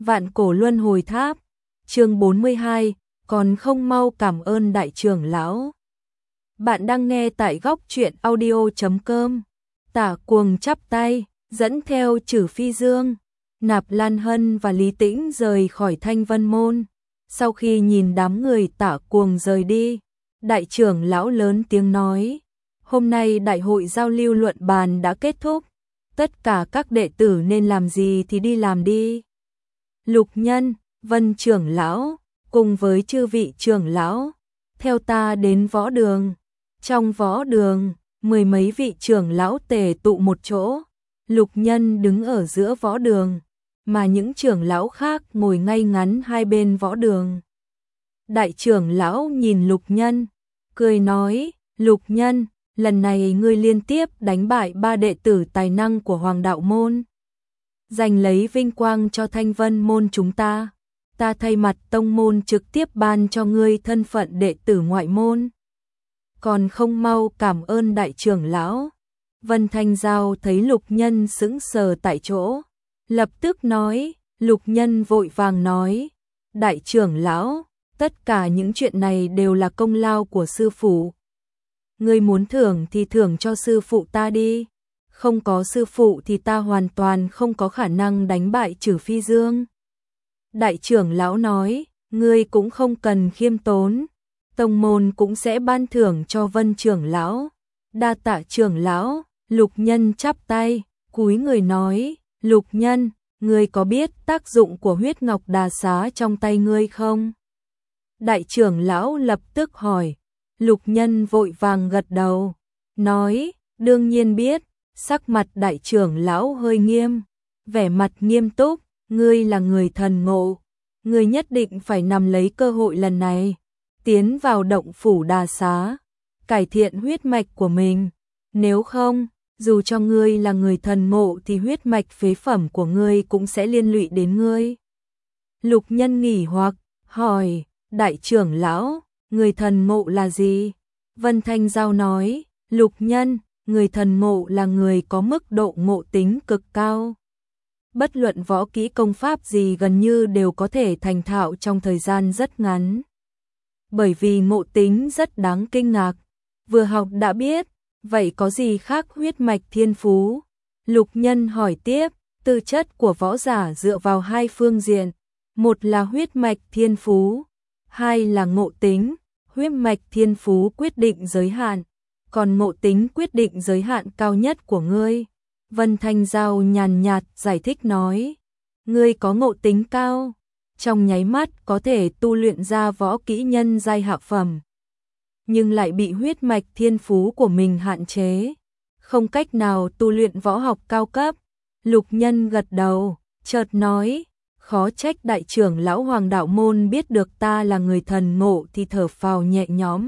Vạn Cổ Luân Hồi Tháp, chương 42, còn không mau cảm ơn đại trưởng lão. Bạn đang nghe tại góc truyện audio.com. Tả Cuồng chắp tay, dẫn theo Trử Phi Dương, Nạp Lan Hân và Lý Tĩnh rời khỏi Thanh Vân Môn. Sau khi nhìn đám người Tả Cuồng rời đi, đại trưởng lão lớn tiếng nói: hôm nay đại hội giao lưu luận bàn đã kết thúc, tất cả các đệ tử nên làm gì thì đi làm đi. Lục Nhân, Vân trưởng lão, cùng với chư vị trưởng lão, theo ta đến võ đường. Trong võ đường, mười mấy vị trưởng lão tề tụ một chỗ. Lục Nhân đứng ở giữa võ đường, mà những trưởng lão khác ngồi ngay ngắn hai bên võ đường. Đại trưởng lão nhìn Lục Nhân, cười nói: Lục Nhân, lần này ngươi liên tiếp đánh bại 3 đệ tử tài năng của Hoàng Đạo Môn, giành lấy vinh quang cho Thanh Vân Môn chúng ta. Ta thay mặt tông môn trực tiếp ban cho ngươi thân phận đệ tử ngoại môn. Còn không mau cảm ơn đại trưởng lão. Vân Thanh Giao thấy Lục Nhân sững sờ tại chỗ, lập tức nói. Lục Nhân vội vàng nói: đại trưởng lão, tất cả những chuyện này đều là công lao của sư phụ. Ngươi muốn thưởng thì thưởng cho sư phụ ta đi. Không có sư phụ thì ta hoàn toàn không có khả năng đánh bại Trử Phi Dương. Đại trưởng lão nói: ngươi cũng không cần khiêm tốn, tông môn cũng sẽ ban thưởng cho Vân trưởng lão. Đa tạ trưởng lão. Lục Nhân chắp tay, cúi người nói: Lục Nhân, ngươi có biết tác dụng của huyết ngọc đà xá trong tay ngươi không? Đại trưởng lão lập tức hỏi. Lục Nhân vội vàng gật đầu, nói: đương nhiên biết. Sắc mặt đại trưởng lão hơi nghiêm, vẻ mặt nghiêm túc: ngươi là người thần ngộ, ngươi nhất định phải nắm lấy cơ hội lần này, tiến vào động phủ đà xá, cải thiện huyết mạch của mình. Nếu không, dù cho ngươi là người thần ngộ thì huyết mạch phế phẩm của ngươi cũng sẽ liên lụy đến ngươi. Lục Nhân nghỉ hoặc, hỏi: đại trưởng lão, người thần ngộ là gì? Vân Thanh Giao nói: Lục Nhân, người thần ngộ là người có mức độ ngộ tính cực cao. Bất luận võ kỹ công pháp gì gần như đều có thể thành thạo trong thời gian rất ngắn. Bởi vì ngộ tính rất đáng kinh ngạc, vừa học đã biết. Vậy có gì khác huyết mạch thiên phú? Lục Nhân hỏi tiếp. Tư chất của võ giả dựa vào hai phương diện, một là huyết mạch thiên phú, hai là ngộ tính. Huyết mạch thiên phú quyết định giới hạn, còn ngộ tính quyết định giới hạn cao nhất của ngươi. Vân Thanh Giao nhàn nhạt giải thích nói: ngươi có ngộ tính cao, trong nháy mắt có thể tu luyện ra võ kỹ nhân giai hạ phẩm, nhưng lại bị huyết mạch thiên phú của mình hạn chế, không cách nào tu luyện võ học cao cấp. Lục Nhân gật đầu, chợt nói: khó trách đại trưởng lão Hoàng Đạo Môn biết được ta là người thần ngộ thì thở phào nhẹ nhõm.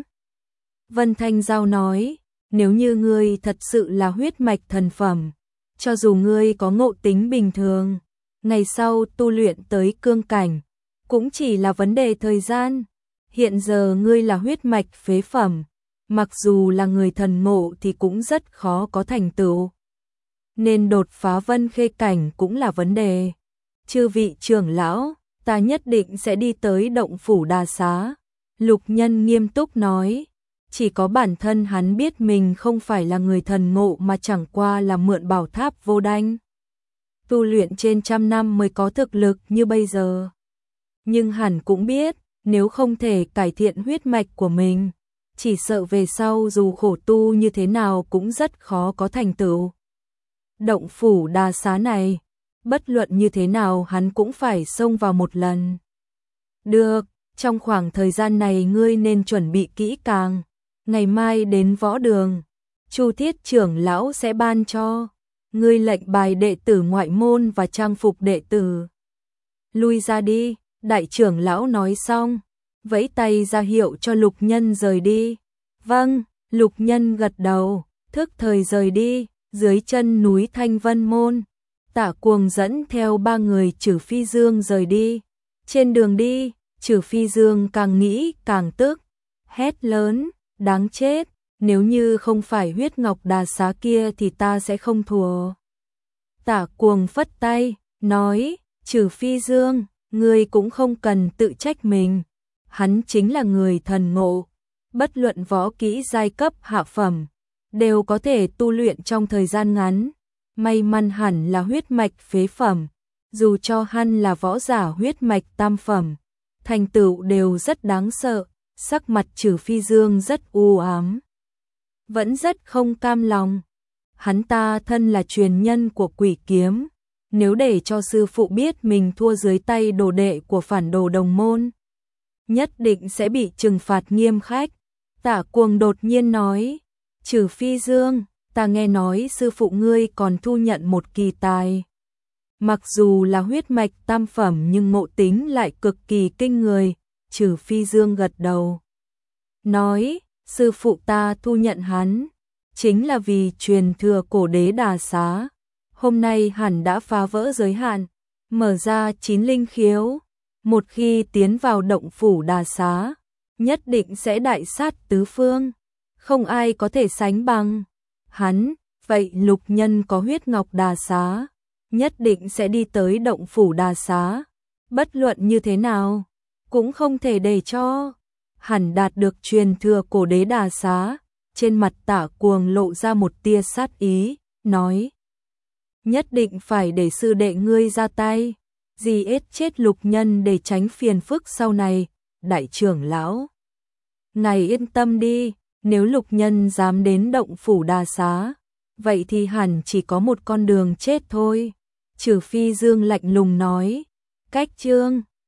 Vân Thanh Giao nói: nếu như ngươi thật sự là huyết mạch thần phẩm, cho dù ngươi có ngộ tính bình thường, ngày sau tu luyện tới cương cảnh cũng chỉ là vấn đề thời gian. Hiện giờ ngươi là huyết mạch phế phẩm, mặc dù là người thần ngộ thì cũng rất khó có thành tựu, nên đột phá vân khê cảnh cũng là vấn đề. Chư vị trưởng lão, ta nhất định sẽ đi tới động phủ đà xá. Lục Nhân nghiêm túc nói. Chỉ có bản thân hắn biết mình không phải là người thần ngộ mà chẳng qua là mượn bảo tháp vô đanh, tu luyện trên trăm năm mới có thực lực như bây giờ. Nhưng hẳn cũng biết, nếu không thể cải thiện huyết mạch của mình, chỉ sợ về sau dù khổ tu như thế nào cũng rất khó có thành tựu. Động phủ đà xá này, bất luận như thế nào hắn cũng phải xông vào một lần. Được, trong khoảng thời gian này ngươi nên chuẩn bị kỹ càng. Ngày mai đến võ đường, Chu Thiết trưởng lão sẽ ban cho ngươi lệnh bài đệ tử ngoại môn và trang phục đệ tử. Lui ra đi. Đại trưởng lão nói xong, vẫy tay ra hiệu cho Lục Nhân rời đi. Vâng. Lục Nhân gật đầu, thức thời rời đi. Dưới chân núi Thanh Vân Môn, Tả Cuồng dẫn theo 3 người Trử Phi Dương rời đi. Trên đường đi, Trử Phi Dương càng nghĩ càng tức, hét lớn: đáng chết, nếu như không phải huyết ngọc đà xá kia thì ta sẽ không thua. Tả Cuồng phất tay, nói: Trừ Phi Dương, ngươi cũng không cần tự trách mình. Hắn chính là người thần ngộ, bất luận võ kỹ giai cấp hạ phẩm, đều có thể tu luyện trong thời gian ngắn. May mắn hẳn là huyết mạch phế phẩm, dù cho hắn là võ giả huyết mạch tam phẩm, thành tựu đều rất đáng sợ. Sắc mặt Trừ Phi Dương rất u ám, vẫn rất không cam lòng. Hắn ta thân là truyền nhân của Quỷ Kiếm, nếu để cho sư phụ biết mình thua dưới tay đồ đệ của phản đồ đồng môn, nhất định sẽ bị trừng phạt nghiêm khắc. Tả Cuồng đột nhiên nói, Trừ Phi Dương, ta nghe nói sư phụ ngươi còn thu nhận một kỳ tài. Mặc dù là huyết mạch tam phẩm nhưng ngộ tính lại cực kỳ kinh người. Trừ Phi Dương gật đầu, nói, sư phụ ta thu nhận hắn, chính là vì truyền thừa cổ đế Đà Xá. Hôm nay hẳn đã phá vỡ giới hạn, mở ra 9 linh khiếu. Một khi tiến vào động phủ Đà Xá, nhất định sẽ đại sát tứ phương, không ai có thể sánh bằng hắn. Vậy Lục Nhân có huyết ngọc Đà Xá, nhất định sẽ đi tới động phủ Đà Xá. Bất luận như thế nào, cũng không thể để cho hẳn đạt được truyền thừa cổ đế Đà Xá. Trên mặt Tả Cuồng lộ ra một tia sát ý, nói, nhất định phải để sư đệ ngươi ra tay, giết chết Lục Nhân để tránh phiền phức sau này. Đại trưởng lão, ngài yên tâm đi, nếu Lục Nhân dám đến động phủ Đà Xá, vậy thì hẳn chỉ có một con đường chết thôi. Trừ Phi Dương lạnh lùng nói, cách chương